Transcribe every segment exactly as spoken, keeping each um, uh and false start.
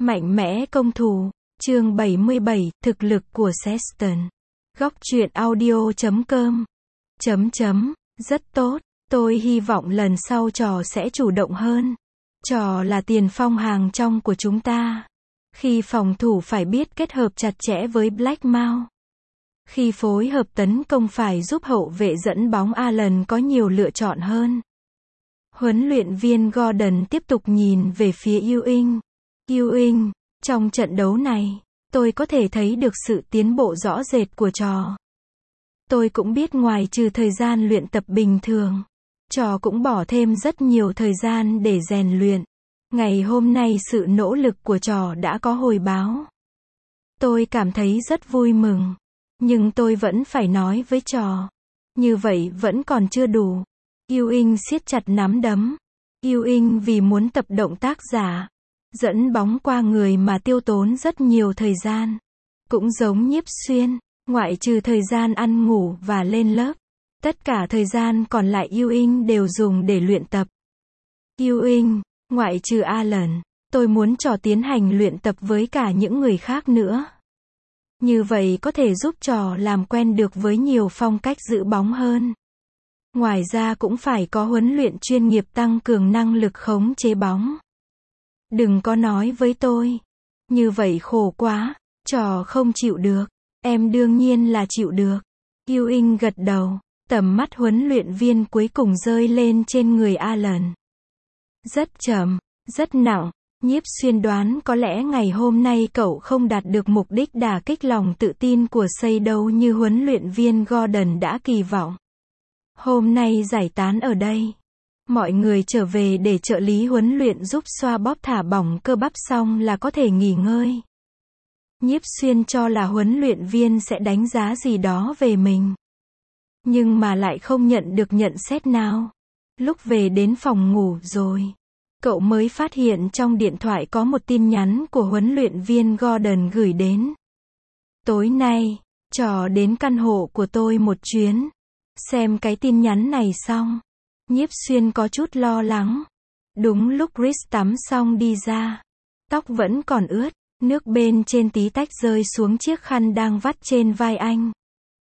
Mạnh mẽ công thủ, chương bảy mươi bảy, thực lực của Sexton. Góc truyện audio chấm com. Chấm chấm, rất tốt, tôi hy vọng lần sau trò sẽ chủ động hơn. Trò là tiền phong hàng trong của chúng ta. Khi phòng thủ phải biết kết hợp chặt chẽ với Blackmouth. Khi phối hợp tấn công phải giúp hậu vệ dẫn bóng Allen có nhiều lựa chọn hơn. Huấn luyện viên Gordon tiếp tục nhìn về phía Ewing. Ewing, trong trận đấu này, tôi có thể thấy được sự tiến bộ rõ rệt của trò. Tôi cũng biết ngoài trừ thời gian luyện tập bình thường, trò cũng bỏ thêm rất nhiều thời gian để rèn luyện. Ngày hôm nay sự nỗ lực của trò đã có hồi báo. Tôi cảm thấy rất vui mừng. Nhưng tôi vẫn phải nói với trò. Như vậy vẫn còn chưa đủ. Ewing siết chặt nắm đấm. Ewing vì muốn tập động tác giả, dẫn bóng qua người mà tiêu tốn rất nhiều thời gian. Cũng giống Nhiếp Xuyên, ngoại trừ thời gian ăn ngủ và lên lớp. Tất cả thời gian còn lại Ewing đều dùng để luyện tập. Ewing, ngoại trừ Allen, tôi muốn trò tiến hành luyện tập với cả những người khác nữa. Như vậy có thể giúp trò làm quen được với nhiều phong cách giữ bóng hơn. Ngoài ra cũng phải có huấn luyện chuyên nghiệp tăng cường năng lực khống chế bóng. Đừng có nói với tôi. Như vậy khổ quá, trò không chịu được. Em đương nhiên là chịu được. Ewing gật đầu, tầm mắt huấn luyện viên cuối cùng rơi lên trên người Allen. Rất chậm, rất nặng. Nhiếp Xuyên đoán có lẽ ngày hôm nay cậu không đạt được mục đích đả kích lòng tự tin của xây đâu như huấn luyện viên Gordon đã kỳ vọng. Hôm nay giải tán ở đây. Mọi người trở về để trợ lý huấn luyện giúp xoa bóp thả bỏng cơ bắp xong là có thể nghỉ ngơi. Nhiếp Xuyên cho là huấn luyện viên sẽ đánh giá gì đó về mình. Nhưng mà lại không nhận được nhận xét nào. Lúc về đến phòng ngủ rồi, cậu mới phát hiện trong điện thoại có một tin nhắn của huấn luyện viên Gordon gửi đến. Tối nay, trò đến căn hộ của tôi một chuyến. Xem cái tin nhắn này xong, Nhiếp Xuyên có chút lo lắng. Đúng lúc Chris tắm xong đi ra. Tóc vẫn còn ướt, nước bên trên tí tách rơi xuống chiếc khăn đang vắt trên vai anh.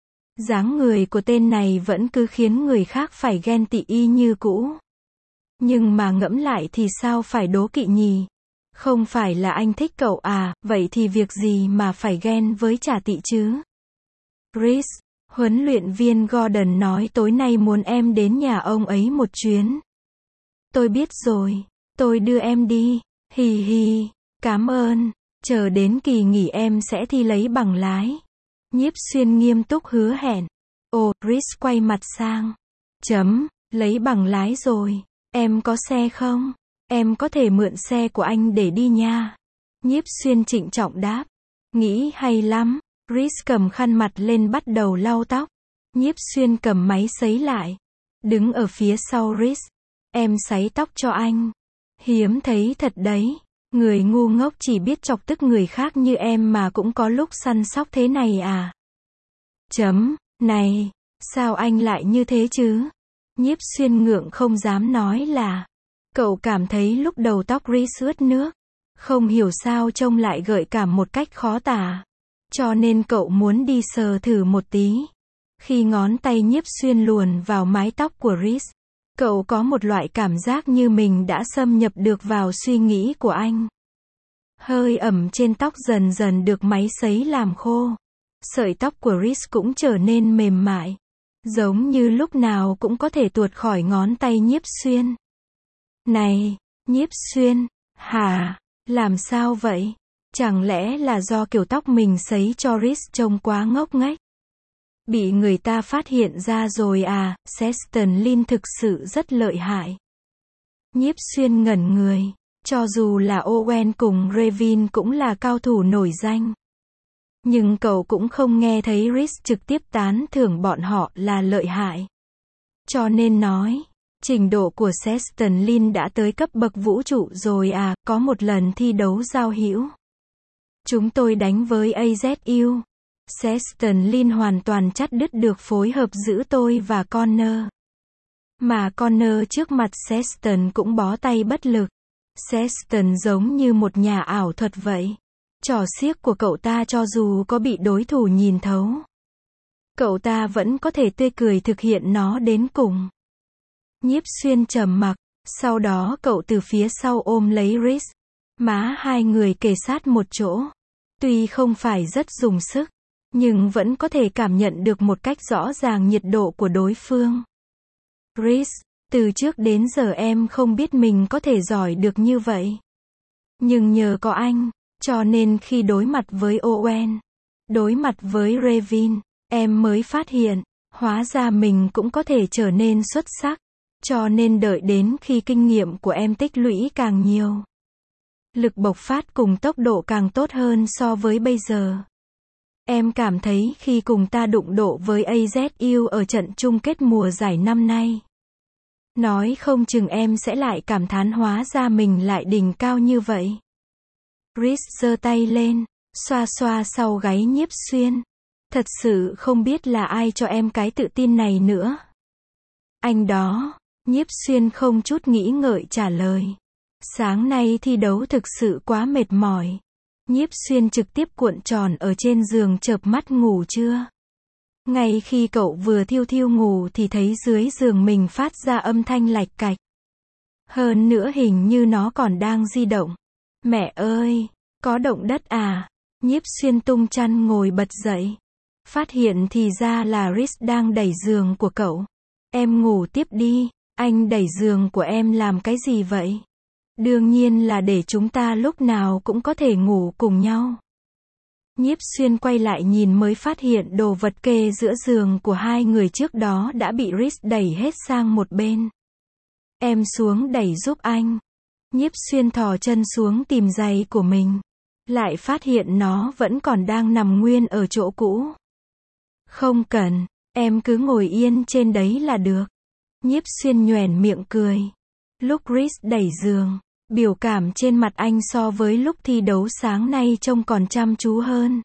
Dáng người của tên này vẫn cứ khiến người khác phải ghen tị y như cũ. Nhưng mà ngẫm lại thì sao phải đố kỵ nhỉ? Không phải là anh thích cậu à, vậy thì việc gì mà phải ghen với Trà Tị chứ? Chris, huấn luyện viên Gordon nói tối nay muốn em đến nhà ông ấy một chuyến. Tôi biết rồi, tôi đưa em đi. Hì hì, cảm ơn, chờ đến kỳ nghỉ em sẽ thi lấy bằng lái. Nhiếp Xuyên nghiêm túc hứa hẹn. Ồ, Chris quay mặt sang. Chấm, lấy bằng lái rồi. Em có xe không? Em có thể mượn xe của anh để đi nha. Nhiếp Xuyên trịnh trọng đáp. Nghĩ hay lắm. Chris cầm khăn mặt lên bắt đầu lau tóc. Nhiếp Xuyên cầm máy sấy lại. Đứng ở phía sau Chris. Em sấy tóc cho anh. Hiếm thấy thật đấy. Người ngu ngốc chỉ biết chọc tức người khác như em mà cũng có lúc săn sóc thế này à? Chấm, này, sao anh lại như thế chứ? Nhiếp Xuyên ngượng không dám nói là. Cậu cảm thấy lúc đầu tóc Chris ướt nước. Không hiểu sao trông lại gợi cảm một cách khó tả. Cho nên cậu muốn đi sờ thử một tí. Khi ngón tay Nhiếp Xuyên luồn vào mái tóc của Chris, cậu có một loại cảm giác như mình đã xâm nhập được vào suy nghĩ của anh. Hơi ẩm trên tóc dần dần được máy sấy làm khô. Sợi tóc của Chris cũng trở nên mềm mại. Giống như lúc nào cũng có thể tuột khỏi ngón tay Nhiếp Xuyên. Này, Nhiếp Xuyên, hả? Làm sao vậy? Chẳng lẽ là do kiểu tóc mình sấy cho Chris trông quá ngốc nghếch? Bị người ta phát hiện ra rồi à? Sexton Lin thực sự rất lợi hại. Nhiếp Xuyên ngẩn người. Cho dù là Owen cùng Revin cũng là cao thủ nổi danh. Nhưng cậu cũng không nghe thấy Chris trực tiếp tán thưởng bọn họ là lợi hại. Cho nên nói, trình độ của Sexton Lin đã tới cấp bậc vũ trụ rồi à, có một lần thi đấu giao hữu. Chúng tôi đánh với a zét u. Sexton Lin hoàn toàn chắt đứt được phối hợp giữa tôi và Connor. Mà Connor trước mặt Sexton cũng bó tay bất lực. Sexton giống như một nhà ảo thuật vậy. Trò xiếc của cậu ta cho dù có bị đối thủ nhìn thấu, cậu ta vẫn có thể tươi cười thực hiện nó đến cùng. Nhiếp Xuyên trầm mặc, sau đó cậu từ phía sau ôm lấy Rhys. Má hai người kề sát một chỗ. Tuy không phải rất dùng sức, nhưng vẫn có thể cảm nhận được một cách rõ ràng nhiệt độ của đối phương. Rhys, từ trước đến giờ em không biết mình có thể giỏi được như vậy. Nhưng nhờ có anh, cho nên khi đối mặt với Owen, đối mặt với Revin, em mới phát hiện, hóa ra mình cũng có thể trở nên xuất sắc. Cho nên đợi đến khi kinh nghiệm của em tích lũy càng nhiều, lực bộc phát cùng tốc độ càng tốt hơn so với bây giờ. Em cảm thấy khi cùng ta đụng độ với a zét u ở trận chung kết mùa giải năm nay, nói không chừng em sẽ lại cảm thán hóa ra mình lại đỉnh cao như vậy. Rhys giơ tay lên, xoa xoa sau gáy Nhiếp Xuyên. Thật sự không biết là ai cho em cái tự tin này nữa. Anh đó, Nhiếp Xuyên không chút nghĩ ngợi trả lời. Sáng nay thi đấu thực sự quá mệt mỏi. Nhiếp Xuyên trực tiếp cuộn tròn ở trên giường chợp mắt ngủ chưa. Ngay khi cậu vừa thiêu thiêu ngủ thì thấy dưới giường mình phát ra âm thanh lạch cạch. Hơn nữa hình như nó còn đang di động. Mẹ ơi, có động đất à? Nhiếp Xuyên tung chăn ngồi bật dậy. Phát hiện thì ra là Rhys đang đẩy giường của cậu. Em ngủ tiếp đi, anh đẩy giường của em làm cái gì vậy? Đương nhiên là để chúng ta lúc nào cũng có thể ngủ cùng nhau. Nhiếp Xuyên quay lại nhìn mới phát hiện đồ vật kê giữa giường của hai người trước đó đã bị Rhys đẩy hết sang một bên. Em xuống đẩy giúp anh. Nhiếp Xuyên thò chân xuống tìm giày của mình. Lại phát hiện nó vẫn còn đang nằm nguyên ở chỗ cũ. Không cần, em cứ ngồi yên trên đấy là được. Nhiếp Xuyên nhoẻn miệng cười. Lúc Rhys đẩy giường, biểu cảm trên mặt anh so với lúc thi đấu sáng nay trông còn chăm chú hơn.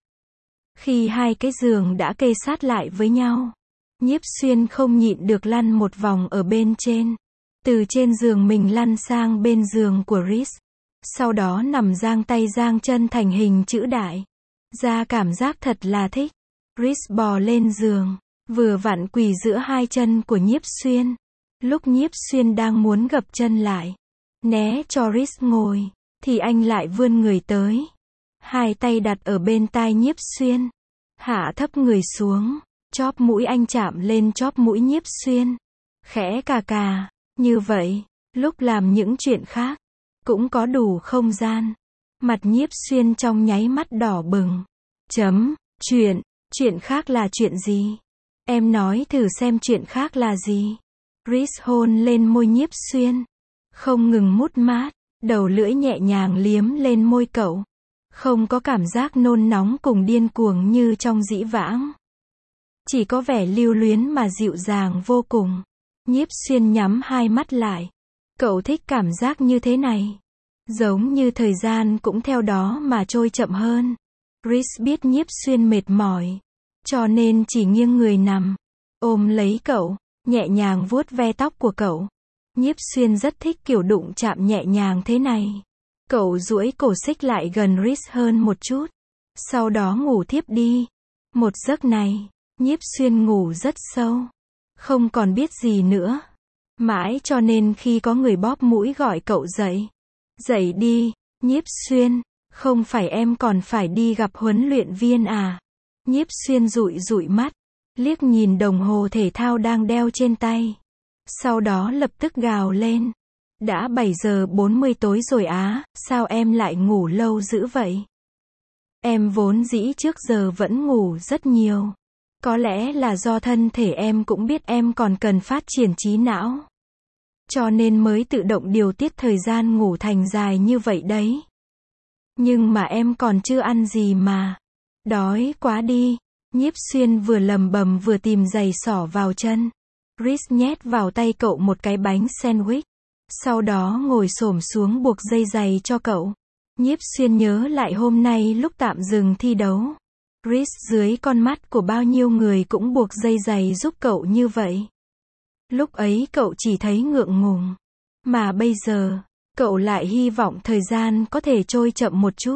Khi hai cái giường đã kê sát lại với nhau, Nhiếp Xuyên không nhịn được lăn một vòng ở bên trên. Từ trên giường mình lăn sang bên giường của Rhys. Sau đó nằm giang tay giang chân thành hình chữ đại. Ra cảm giác thật là thích. Rhys bò lên giường, vừa vặn quỳ giữa hai chân của Nhiếp Xuyên. Lúc Nhiếp Xuyên đang muốn gập chân lại, né cho Rhys ngồi, thì anh lại vươn người tới. Hai tay đặt ở bên tai Nhiếp Xuyên. Hạ thấp người xuống, chóp mũi anh chạm lên chóp mũi Nhiếp Xuyên. Khẽ cà cà, như vậy, lúc làm những chuyện khác, cũng có đủ không gian. Mặt Nhiếp Xuyên trong nháy mắt đỏ bừng. Chấm, chuyện, chuyện khác là chuyện gì? Em nói thử xem chuyện khác là gì? Rhys hôn lên môi Nhiếp Xuyên. Không ngừng mút mát, đầu lưỡi nhẹ nhàng liếm lên môi cậu. Không có cảm giác nôn nóng cùng điên cuồng như trong dĩ vãng. Chỉ có vẻ lưu luyến mà dịu dàng vô cùng. Nhiếp Xuyên nhắm hai mắt lại. Cậu thích cảm giác như thế này. Giống như thời gian cũng theo đó mà trôi chậm hơn. Rhys biết Nhiếp Xuyên mệt mỏi, cho nên chỉ nghiêng người nằm, ôm lấy cậu, nhẹ nhàng vuốt ve tóc của cậu. Nhiếp Xuyên rất thích kiểu đụng chạm nhẹ nhàng thế này. Cậu duỗi cổ xích lại gần Rhys hơn một chút. Sau đó ngủ thiếp đi. Một giấc này, Nhiếp Xuyên ngủ rất sâu. Không còn biết gì nữa. Mãi cho nên khi có người bóp mũi gọi cậu dậy. Dậy đi, Nhiếp Xuyên, không phải em còn phải đi gặp huấn luyện viên à? Nhiếp Xuyên dụi dụi mắt, liếc nhìn đồng hồ thể thao đang đeo trên tay. Sau đó lập tức gào lên. Đã bảy giờ bốn mươi tối rồi á, sao em lại ngủ lâu dữ vậy? Em vốn dĩ trước giờ vẫn ngủ rất nhiều. Có lẽ là do thân thể em cũng biết em còn cần phát triển trí não. Cho nên mới tự động điều tiết thời gian ngủ thành dài như vậy đấy. Nhưng mà em còn chưa ăn gì mà. Đói quá đi. Nhiếp Xuyên vừa lầm bầm vừa tìm giày xỏ vào chân. Rhys nhét vào tay cậu một cái bánh sandwich. Sau đó ngồi xổm xuống buộc dây giày cho cậu. Nhiếp Xuyên nhớ lại hôm nay lúc tạm dừng thi đấu. Rhys dưới con mắt của bao nhiêu người cũng buộc dây giày giúp cậu như vậy. Lúc ấy cậu chỉ thấy ngượng ngùng. Mà bây giờ, Cậu lại hy vọng thời gian có thể trôi chậm một chút.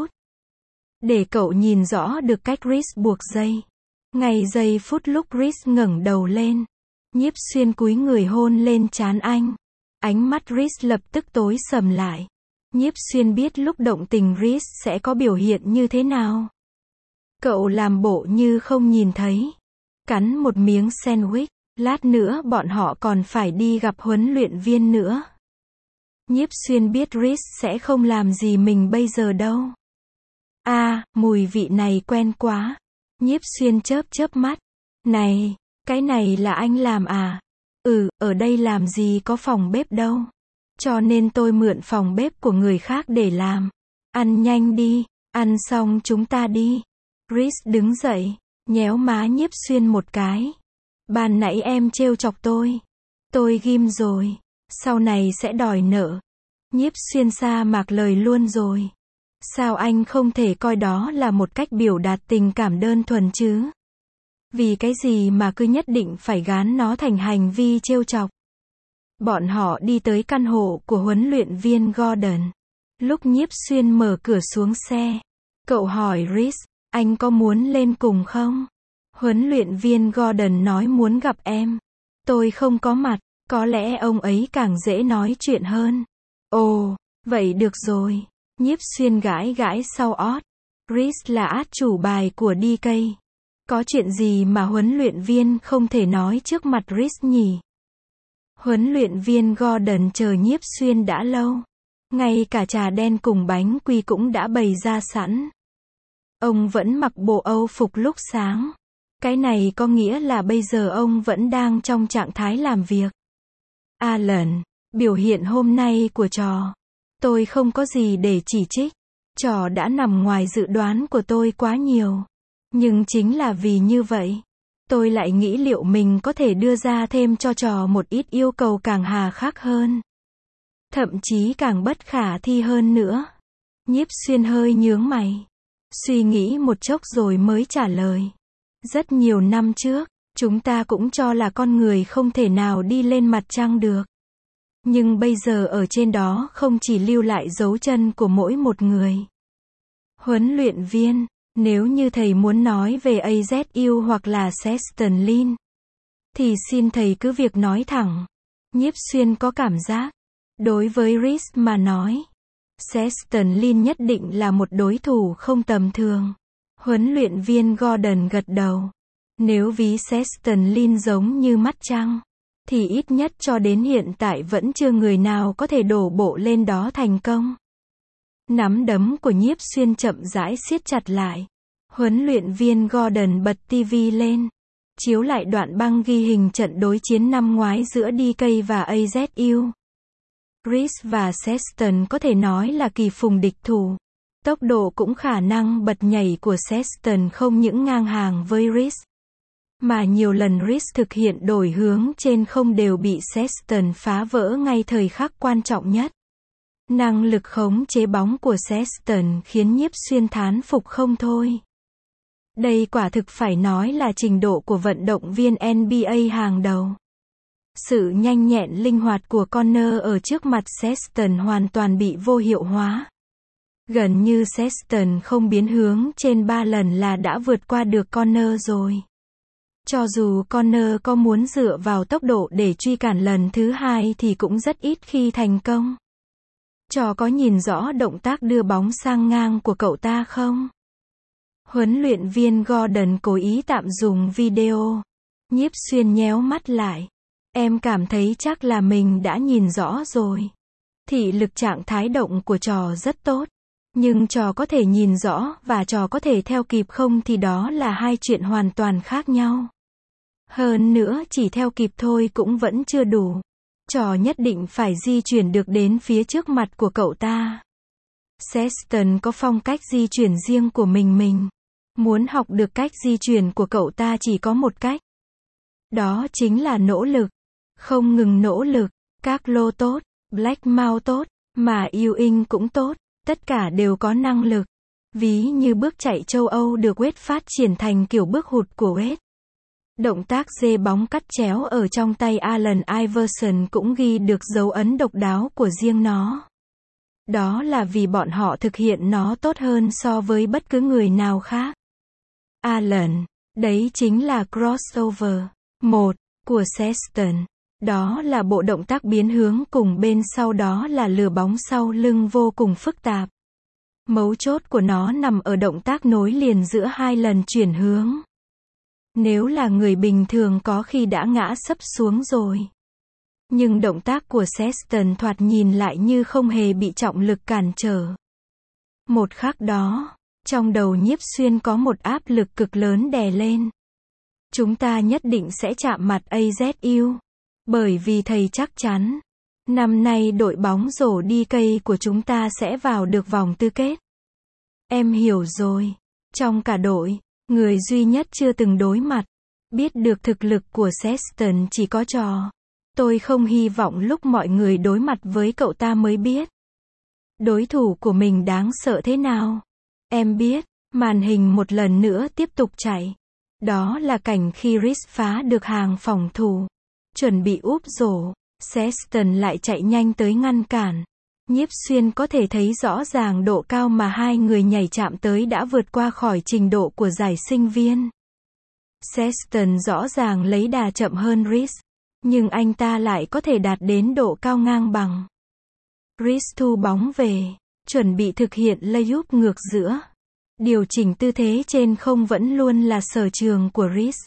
Để cậu nhìn rõ được cách Reese buộc dây. Ngay giây phút lúc Reese ngẩng đầu lên, Nhiếp Xuyên cúi người hôn lên trán anh. Ánh mắt Reese lập tức tối sầm lại. Nhiếp Xuyên biết lúc động tình Reese sẽ có biểu hiện như thế nào. Cậu làm bộ như không nhìn thấy. Cắn một miếng sandwich. Lát nữa bọn họ còn phải đi gặp huấn luyện viên nữa. Nhiếp Xuyên biết Reese sẽ không làm gì mình bây giờ đâu. À, mùi vị này quen quá. Nhiếp Xuyên chớp chớp mắt. Này, cái này là anh làm à? Ừ, ở đây làm gì có phòng bếp đâu. Cho nên tôi mượn phòng bếp của người khác để làm. Ăn nhanh đi, ăn xong chúng ta đi. Reese đứng dậy, nhéo má Nhiếp Xuyên một cái. Ban nãy em trêu chọc tôi. Tôi ghim rồi. Sau này sẽ đòi nợ. Nhiếp Xuyên sa mạc lời luôn rồi. Sao anh không thể coi đó là một cách biểu đạt tình cảm đơn thuần chứ? Vì cái gì mà cứ nhất định phải gán nó thành hành vi trêu chọc? Bọn họ đi tới căn hộ của huấn luyện viên Gordon. Lúc Nhiếp Xuyên mở cửa xuống xe, cậu hỏi Reese, anh có muốn lên cùng không? Huấn luyện viên Gordon nói muốn gặp em. Tôi không có mặt, có lẽ ông ấy càng dễ nói chuyện hơn. Ồ, vậy được rồi. Nhiếp Xuyên gãi gãi sau ót. Reese là át chủ bài của đê ca. Có chuyện gì mà huấn luyện viên không thể nói trước mặt Reese nhỉ? Huấn luyện viên Gordon chờ Nhiếp Xuyên đã lâu. Ngay cả trà đen cùng bánh quy cũng đã bày ra sẵn. Ông vẫn mặc bộ Âu phục lúc sáng. Cái này có nghĩa là bây giờ ông vẫn đang trong trạng thái làm việc. Alan, biểu hiện hôm nay của trò. Tôi không có gì để chỉ trích. Trò đã nằm ngoài dự đoán của tôi quá nhiều. Nhưng chính là vì như vậy, tôi lại nghĩ liệu mình có thể đưa ra thêm cho trò một ít yêu cầu càng hà khắc hơn. Thậm chí càng bất khả thi hơn nữa. Nhiếp Xuyên hơi nhướng mày. Suy nghĩ một chốc rồi mới trả lời. Rất nhiều năm trước, chúng ta cũng cho là con người không thể nào đi lên mặt trăng được. Nhưng bây giờ ở trên đó không chỉ lưu lại dấu chân của mỗi một người. Huấn luyện viên, nếu như thầy muốn nói về a zét u hoặc là Sexton Lin, thì xin thầy cứ việc nói thẳng. Nhiếp Xuyên có cảm giác, đối với Reese mà nói, Sexton Lin nhất định là một đối thủ không tầm thường. Huấn luyện viên Gordon gật đầu. Nếu ví Sexton Lin giống như mắt trăng, thì ít nhất cho đến hiện tại vẫn chưa người nào có thể đổ bộ lên đó thành công. Nắm đấm của Nhiếp Xuyên chậm rãi siết chặt lại. Huấn luyện viên Gordon bật tivi lên, chiếu lại đoạn băng ghi hình trận đối chiến năm ngoái giữa đê ca và a zét u. Reese và Sexton có thể nói là kỳ phùng địch thủ. Tốc độ cũng khả năng bật nhảy của Sexton không những ngang hàng với Reese, mà nhiều lần Reese thực hiện đổi hướng trên không đều bị Sexton phá vỡ ngay thời khắc quan trọng nhất. Năng lực khống chế bóng của Sexton khiến Nhiếp Xuyên thán phục không thôi. Đây quả thực phải nói là trình độ của vận động viên en bi ây hàng đầu. Sự nhanh nhẹn linh hoạt của Connor ở trước mặt Sexton hoàn toàn bị vô hiệu hóa. Gần như Sexton không biến hướng trên ba lần là đã vượt qua được Connor rồi. Cho dù Connor có muốn dựa vào tốc độ để truy cản lần thứ hai thì cũng rất ít khi thành công. Trò có nhìn rõ động tác đưa bóng sang ngang của cậu ta không? Huấn luyện viên Gordon cố ý tạm dùng video. Nhiếp Xuyên nhéo mắt lại. Em cảm thấy chắc là mình đã nhìn rõ rồi. Thị lực trạng thái động của trò rất tốt. Nhưng trò có thể nhìn rõ và trò có thể theo kịp không thì đó là hai chuyện hoàn toàn khác nhau. Hơn nữa chỉ theo kịp thôi cũng vẫn chưa đủ. Trò nhất định phải di chuyển được đến phía trước mặt của cậu ta. Sexton có phong cách di chuyển riêng của mình mình. Muốn học được cách di chuyển của cậu ta chỉ có một cách. Đó chính là nỗ lực. Không ngừng nỗ lực. Các lô tốt, Blackmouth tốt, mà Ewing cũng tốt. Tất cả đều có năng lực. Ví như bước chạy châu Âu được Wade phát triển thành kiểu bước hụt của Wade. Động tác dê bóng cắt chéo ở trong tay Allen Iverson cũng ghi được dấu ấn độc đáo của riêng nó. Đó là vì bọn họ thực hiện nó tốt hơn so với bất cứ người nào khác. Allen, đấy chính là crossover. Một, của Sexton. Đó là bộ động tác biến hướng cùng bên sau đó là lừa bóng sau lưng vô cùng phức tạp. Mấu chốt của nó nằm ở động tác nối liền giữa hai lần chuyển hướng. Nếu là người bình thường có khi đã ngã sấp xuống rồi. Nhưng động tác của Sexton thoạt nhìn lại như không hề bị trọng lực cản trở. Một khắc đó, trong đầu Nhiếp Xuyên có một áp lực cực lớn đè lên. Chúng ta nhất định sẽ chạm mặt a zét u. Bởi vì thầy chắc chắn, năm nay đội bóng rổ đi cây của chúng ta sẽ vào được vòng tứ kết. Em hiểu rồi. Trong cả đội, người duy nhất chưa từng đối mặt, biết được thực lực của Sexton chỉ có trò. Tôi không hy vọng lúc mọi người đối mặt với cậu ta mới biết. Đối thủ của mình đáng sợ thế nào. Em biết, màn hình một lần nữa tiếp tục chạy. Đó là cảnh khi Reese phá được hàng phòng thủ. Chuẩn bị úp rổ, Sexton lại chạy nhanh tới ngăn cản. Nhiếp Xuyên có thể thấy rõ ràng độ cao mà hai người nhảy chạm tới đã vượt qua khỏi trình độ của giải sinh viên. Sexton rõ ràng lấy đà chậm hơn Reese, nhưng anh ta lại có thể đạt đến độ cao ngang bằng. Reese thu bóng về, chuẩn bị thực hiện layup ngược giữa. Điều chỉnh tư thế trên không vẫn luôn là sở trường của Reese.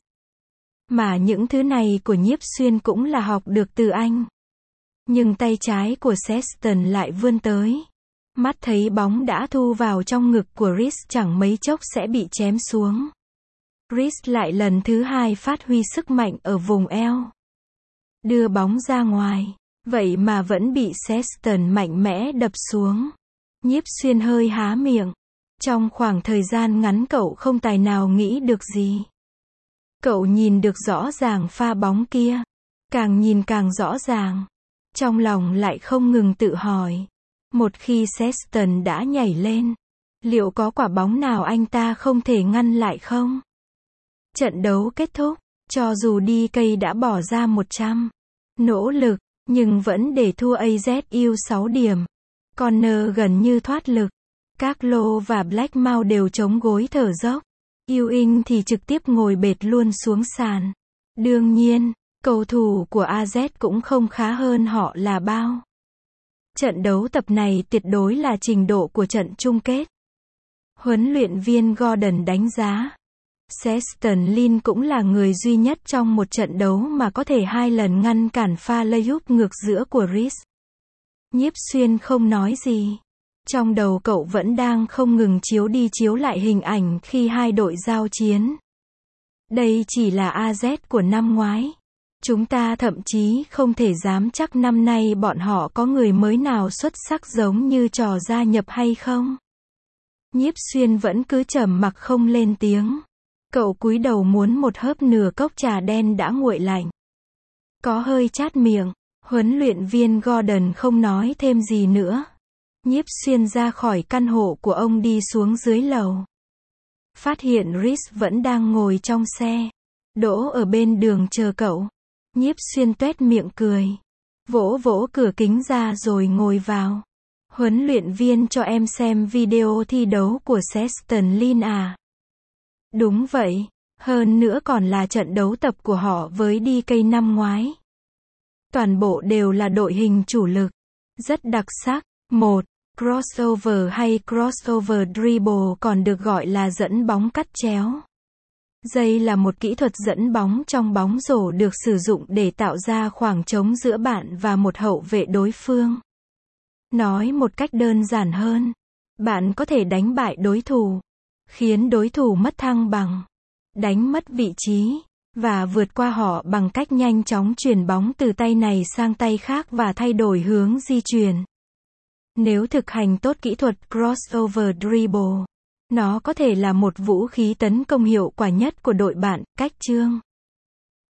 Mà những thứ này của Nhiếp Xuyên cũng là học được từ anh. Nhưng tay trái của Sexton lại vươn tới. Mắt thấy bóng đã thu vào trong ngực của Reese chẳng mấy chốc sẽ bị chém xuống. Reese lại lần thứ hai phát huy sức mạnh ở vùng eo. Đưa bóng ra ngoài. Vậy mà vẫn bị Sexton mạnh mẽ đập xuống. Nhiếp Xuyên hơi há miệng. Trong khoảng thời gian ngắn cậu không tài nào nghĩ được gì. Cậu nhìn được rõ ràng pha bóng kia. Càng nhìn càng rõ ràng. Trong lòng lại không ngừng tự hỏi. Một khi Sexton đã nhảy lên, liệu có quả bóng nào anh ta không thể ngăn lại không? Trận đấu kết thúc, cho dù đi cây đã bỏ ra một trăm nỗ lực, nhưng vẫn để thua a zét u sáu điểm. Connor gần như thoát lực. Carlo và Blackmouth đều chống gối thở dốc. Ewing thì trực tiếp ngồi bệt luôn xuống sàn. Đương nhiên, cầu thủ của a zét cũng không khá hơn họ là bao. Trận đấu tập này tuyệt đối là trình độ của trận chung kết. Huấn luyện viên Gordon đánh giá, Sexton Lin cũng là người duy nhất trong một trận đấu mà có thể hai lần ngăn cản pha layup ngược giữa của Reese. Nhiếp Xuyên không nói gì. Trong đầu cậu vẫn đang không ngừng chiếu đi chiếu lại hình ảnh khi hai đội giao chiến. Đây chỉ là a zét của năm ngoái. Chúng ta thậm chí không thể dám chắc năm nay bọn họ có người mới nào xuất sắc giống như trò gia nhập hay không. Nhiếp Xuyên vẫn cứ trầm mặc không lên tiếng. Cậu cúi đầu muốn một hớp nửa cốc trà đen đã nguội lạnh. Có hơi chát miệng. Huấn luyện viên Gordon không nói thêm gì nữa. Nhiếp Xuyên ra khỏi căn hộ của ông đi xuống dưới lầu. Phát hiện Reese vẫn đang ngồi trong xe. Đỗ ở bên đường chờ cậu. Nhiếp Xuyên tuét miệng cười. Vỗ vỗ cửa kính ra rồi ngồi vào. Huấn luyện viên cho em xem video thi đấu của Sexton Lin à? Đúng vậy. Hơn nữa còn là trận đấu tập của họ với đê ca năm ngoái. Toàn bộ đều là đội hình chủ lực. Rất đặc sắc. Một. Crossover hay crossover dribble còn được gọi là dẫn bóng cắt chéo. Đây là một kỹ thuật dẫn bóng trong bóng rổ được sử dụng để tạo ra khoảng trống giữa bạn và một hậu vệ đối phương. Nói một cách đơn giản hơn, bạn có thể đánh bại đối thủ, khiến đối thủ mất thăng bằng, đánh mất vị trí, và vượt qua họ bằng cách nhanh chóng chuyển bóng từ tay này sang tay khác và thay đổi hướng di chuyển. Nếu thực hành tốt kỹ thuật crossover dribble, nó có thể là một vũ khí tấn công hiệu quả nhất của đội bạn. Cách chương